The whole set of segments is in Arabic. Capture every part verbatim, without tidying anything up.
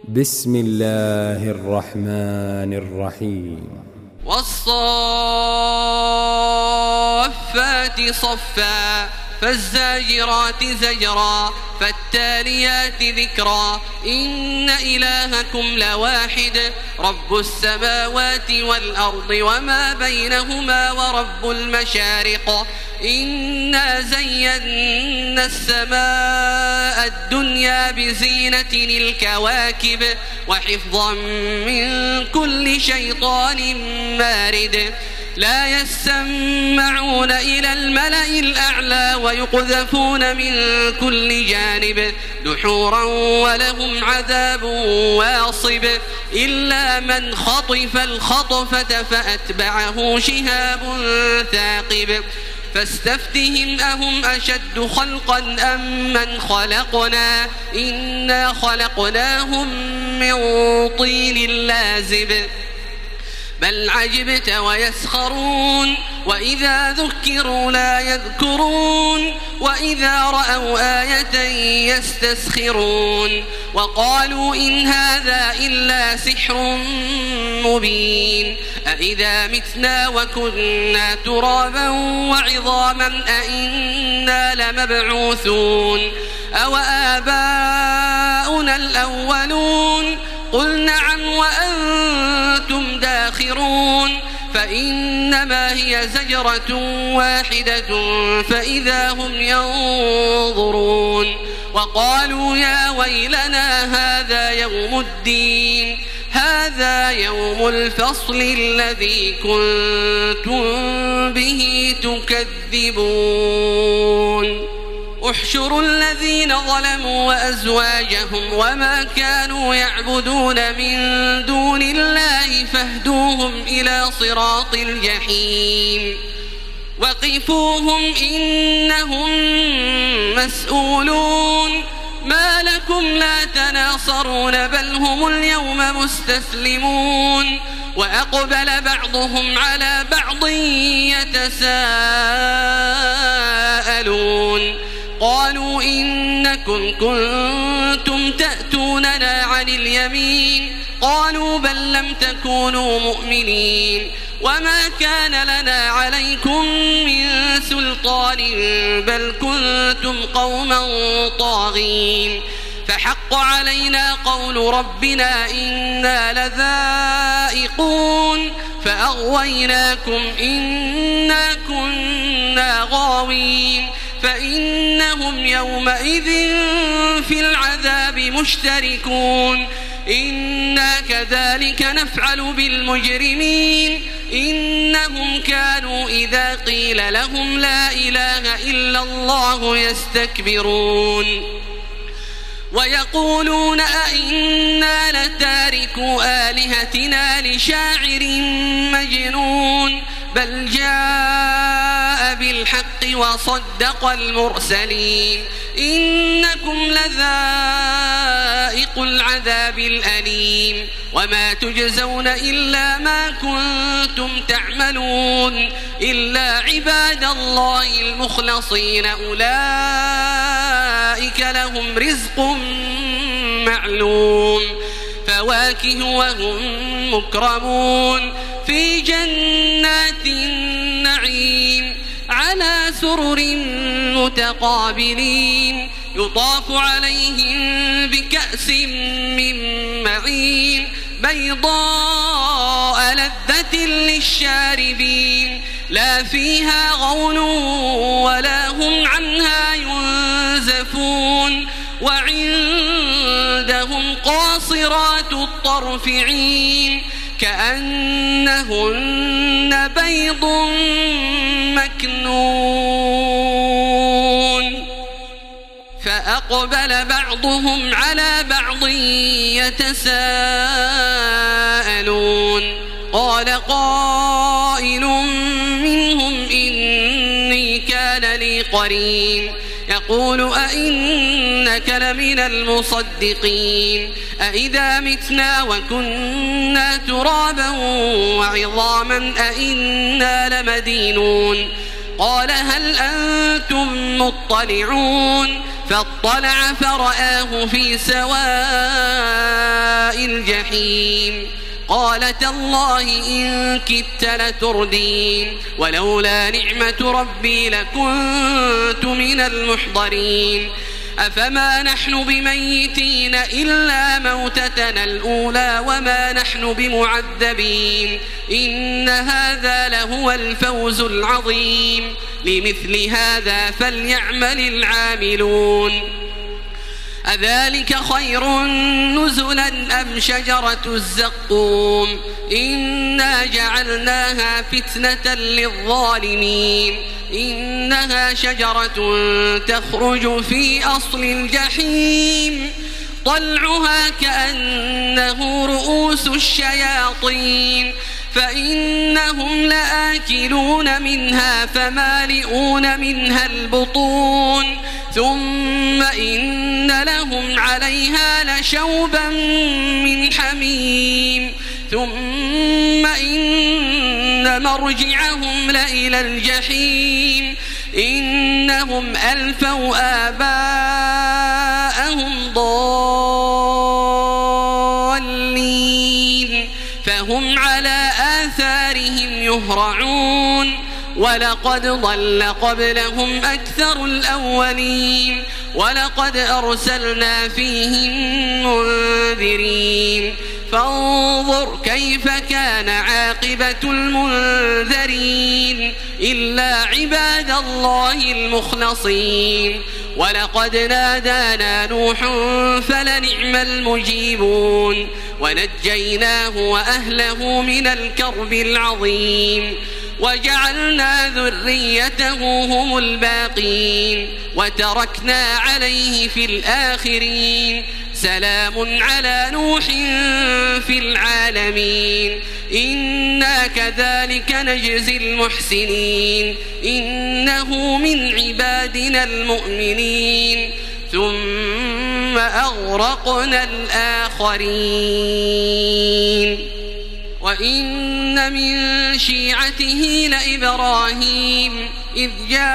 بسم الله الرحمن الرحيم والصافات صفا فالزاجرات زجرا فالتاليات ذكرا إن إلهكم لواحد رب السماوات والأرض وما بينهما ورب المشارق إنا زينا السماء الدنيا بزينة الكواكب وحفظا من كل شيطان مارد لا يسمعون إلى الملأ الأعلى ويقذفون من كل جانب دحورا ولهم عذاب واصب إلا من خطف الخطفة فأتبعه شهاب ثاقب فاستفتهم أهم أشد خلقا أم من خلقنا إنا خلقناهم من طين لازب بل عجبت ويسخرون وإذا ذكروا لا يذكرون وإذا رأوا آية يستسخرون وقالوا إن هذا إلا سحر مبين أإذا متنا وكنا ترابا وعظاما أإنا لمبعوثون أو آباؤنا الأولون قل نعم وأنتم داخرون فإنما هي زجرة واحدة فإذا هم ينظرون وقالوا يا ويلنا هذا يوم الدين هذا يوم الفصل الذي كنتم به تكذبون احشروا الذين ظلموا وأزواجهم وما كانوا يعبدون من دون الله فاهدوهم إلى صراط الجحيم وقفوهم إنهم مسؤولون ما لكم لا تناصرون بل هم اليوم مستسلمون وأقبل بعضهم على بعض يتساءلون قالوا إنكم كنتم تأتوننا عن اليمين قالوا بل لم تكونوا مؤمنين وما كان لنا عليكم من سلطان بل كنتم قوما طاغين فحق علينا قول ربنا إنا لذائقون فأغويناكم إنا كنا غاوين فإنهم يومئذ في العذاب مشتركون إنا كذلك نفعل بالمجرمين إنهم كانوا إذا قيل لهم لا إله إلا الله يستكبرون ويقولون أئنا لتاركوا آلهتنا لشاعر مجنون بل جاء بالحق وصدق المرسلين إنكم لذائق العذاب الأليم وما تجزون إلا ما كنتم تعملون إلا عباد الله المخلصين أولئك لهم رزق معلوم فواكه وهم مكرمون في جنات النعيم على سرر متقابلين يطاف عليهم بكأس من معين بيضاء لذة للشاربين لا فيها غول ولا هم عنها ينزفون وعندهم قاصرات الطرف عين كأنهن بيض مكنون فأقبل بعضهم على بعض يتساءلون قال قائل منهم إني كان لي قرين يقول أئنك لمن المصدقين أئذا متنا وكنا ترابا وعظاما أئنا لمدينون قال هل أنتم مطلعون فاطلع فرآه في سواء الجحيم قال تالله إن كدت لتردين ولولا نعمة ربي لكنت من المحضرين أفما نحن بميتين إلا موتتنا الأولى وما نحن بمعذبين إن هذا لهو الفوز العظيم لمثل هذا فليعمل العاملون أذلك خير نزلا أم شجرة الزقوم إنا جعلناها فتنة للظالمين إنها شجرة تخرج في أصل الجحيم طلعها كأنه رؤوس الشياطين فإنهم لآكلون منها فمالئون منها البطون ثم إن لهم عليها لشوبا من حميم ثم إن مرجعهم لإلى الجحيم إنهم ألفوا آباءهم ضالين فهم على آثارهم يهرعون ولقد ضل قبلهم أكثر الأولين ولقد أرسلنا فيهم منذرين فانظر كيف كان عاقبة المنذرين إلا عباد الله المخلصين ولقد نادانا نوح فلنعم المجيبون ونجيناه وأهله من الكرب العظيم وجعلنا ذريته هم الباقين وتركنا عليه في الآخرين سلام على نوح في العالمين إنا كذلك نجزي المحسنين إنه من عبادنا المؤمنين ثم أغرقنا الآخرين وإن من شيعته لإبراهيم إذ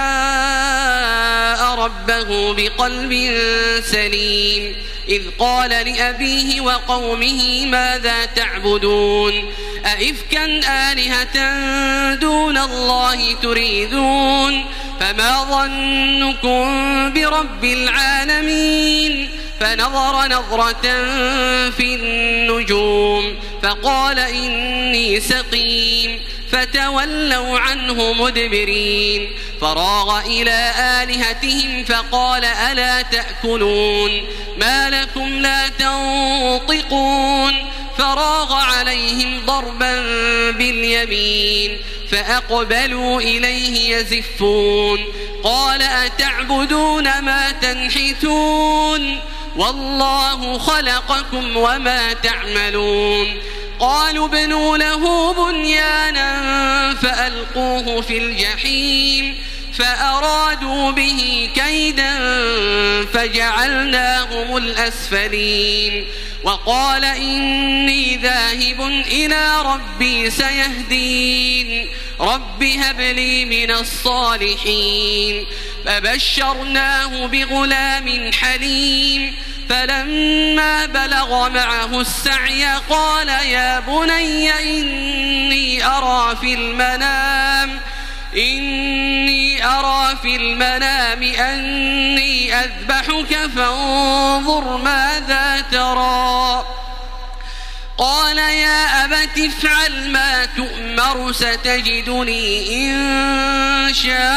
جاء ربه بقلب سليم إذ قال لأبيه وقومه ماذا تعبدون أئفكا آلهة دون الله تريدون فما ظنكم برب العالمين فنظر نظرة في النجوم فقال إني سقيم فتولوا عنه مدبرين فراغ إلى آلهتهم فقال ألا تأكلون ما لكم لا تنطقون فراغ عليهم ضربا باليمين فأقبلوا إليه يزفون قال أتعبدون ما تنحتون والله خلقكم وما تعملون قالوا ابنوا له بنيانا فألقوه في الجحيم فأرادوا به كيدا فجعلناهم الأسفلين وقال إني ذاهب إلى ربي سيهدين رب هب لي من الصالحين فبشرناه بغلام حليم فلما بلغ معه السعي قال يا بني إني أرى في المنام إني أرى في المنام أني أذبحك فانظر ماذا ترى قال يا أبت افعل ما تؤمر ستجدني إن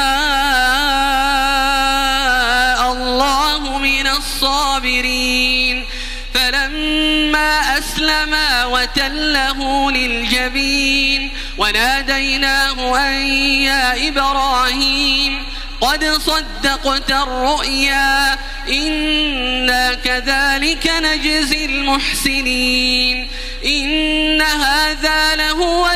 شاء الله من الصابرين فلما أسلما وتله للجبين وناديناه أن يا إبراهيم قد صدقت الرؤيا إنا كذلك نجزي المحسنين إن هذا لهو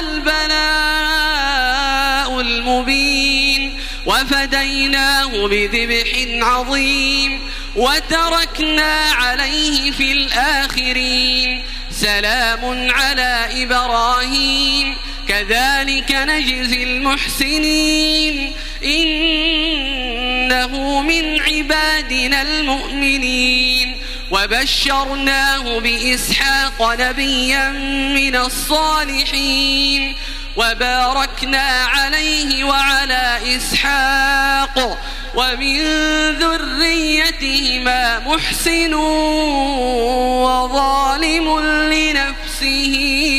البلاء المبين وفديناه بذبح عظيم وتركنا عليه في الآخرين سلام على إبراهيم كذلك نجزي المحسنين إنه من عبادنا المؤمنين وبشرناه بإسحاق نبيا من الصالحين وباركنا عليه وعلى إسحاق ومن ذريتهما محسن وظالم لنفسه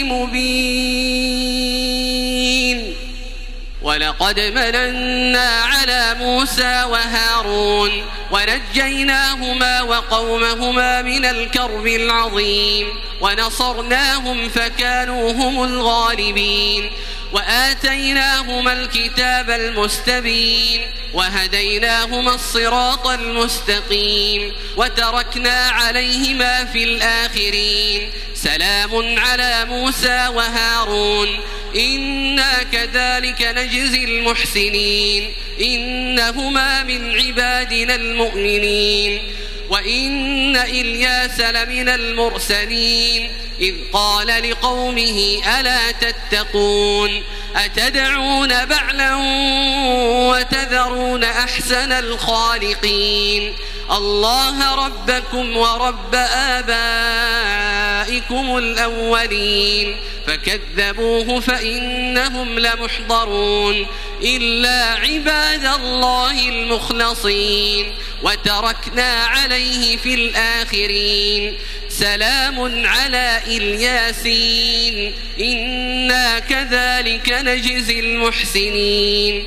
مبين. ولقد مننا على موسى وهارون ونجيناهما وقومهما من الكرب العظيم ونصرناهم فكانوا هم الغالبين وآتيناهما الكتاب المستبين وهديناهما الصراط المستقيم وتركنا عليهما في الآخرين. سلام على موسى وهارون إنا كذلك نجزي المحسنين إنهما من عبادنا المؤمنين. وإن إلياس لمن المرسلين إذ قال لقومه ألا تتقون أتدعون بعلا وتذرون أحسن الخالقين الله ربكم ورب آبائكم الأولين فكذبوه فإنهم لمحضرون إلا عباد الله المخلصين وتركنا عليه في الآخرين. سلام على الياسين إنا كذلك نجزي المحسنين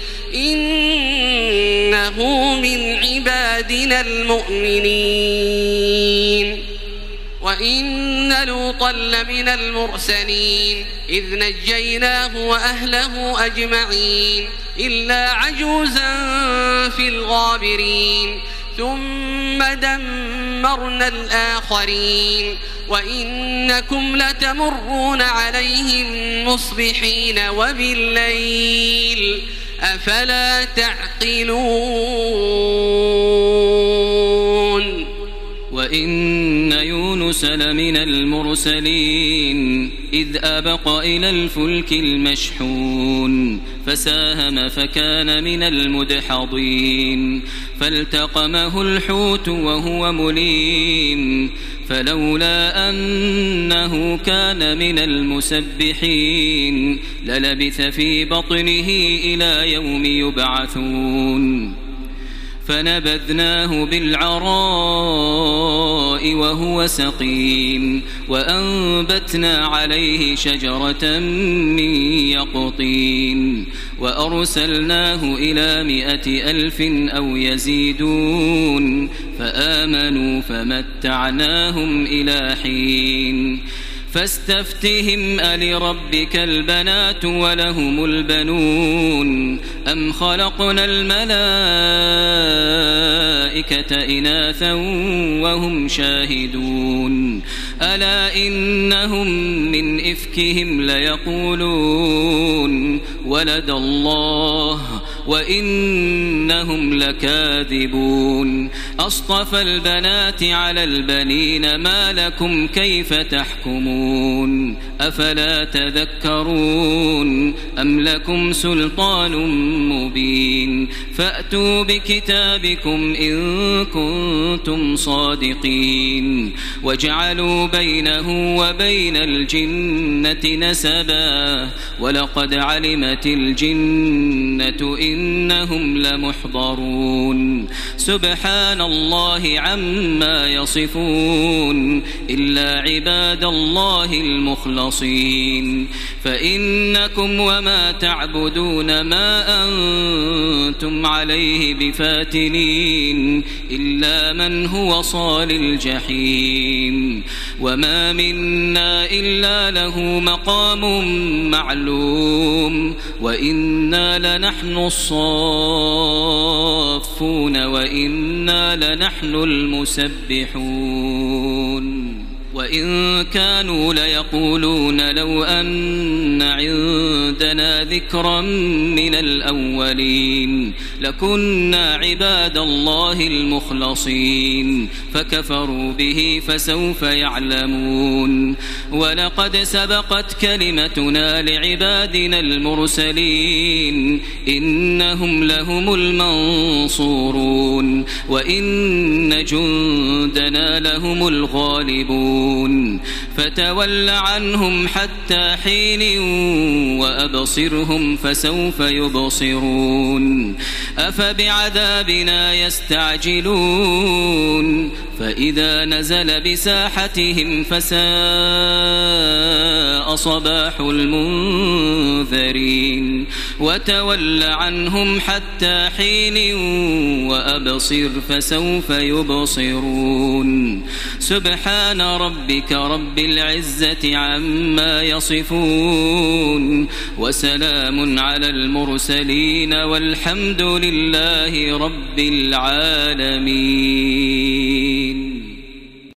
إنه من عبادنا المؤمنين. وإن لوطا لمن المرسلين إذ نجيناه وأهله أجمعين إلا عجوزا في الغابرين ثم دمرنا الآخرين وإنكم لتمرون عليهم مصبحين وبالليل أفلا تعقلون. وإن يونس لمن المرسلين إذ أبق إلى الفلك المشحون فساهم فكان من المدحضين فالتقمه الحوت وهو مليم فلولا أنه كان من المسبحين للبث في بطنه إلى يوم يبعثون فنبذناه بالعراء وهو سقيم وأنبتنا عليه شجرة من يقطين وأرسلناه إلى مائة ألف أو يزيدون فآمنوا فمتعناهم إلى حين فاستفتهم ألربك البنات ولهم البنون أم خلقنا الملائكة إناثا وهم شاهدون ألا إنهم من إفكهم ليقولون ولد الله وإنهم لكاذبون أصطفى البنات على البنين ما لكم كيف تحكمون أفلا تذكرون أم لكم سلطان مبين فأتوا بكتابكم إن كنتم صادقين وجعلوا بينه وبين الجنة نسبا ولقد علمت الجنة إنهم لمحضرون سبحان الله عما يصفون إلا عباد الله المخلصين فإنكم وما تعبدون ما أنتم عليه بفاتنين إلا من هو صال الجحيم وما منا إلا له مقام معلوم وإنا لنحن الصافون وإنا لنحن المسبحون وإن كانوا ليقولون لو أن عندنا ذكرا من الأولين لكنا عباد الله المخلصين فكفروا به فسوف يعلمون ولقد سبقت كلمتنا لعبادنا المرسلين إنهم لهم المنصورون وإن جندنا لهم الغالبون فتول عنهم حتى حين وأبصرهم فسوف يبصرون أفبعذابنا يستعجلون فإذا نزل بساحتهم فساء صباح المنذرين وتول عنهم حتى حين وأبصر فسوف يبصرون سبحان ربك رب العزة عما يصفون وسلام على المرسلين والحمد لله رب العالمين.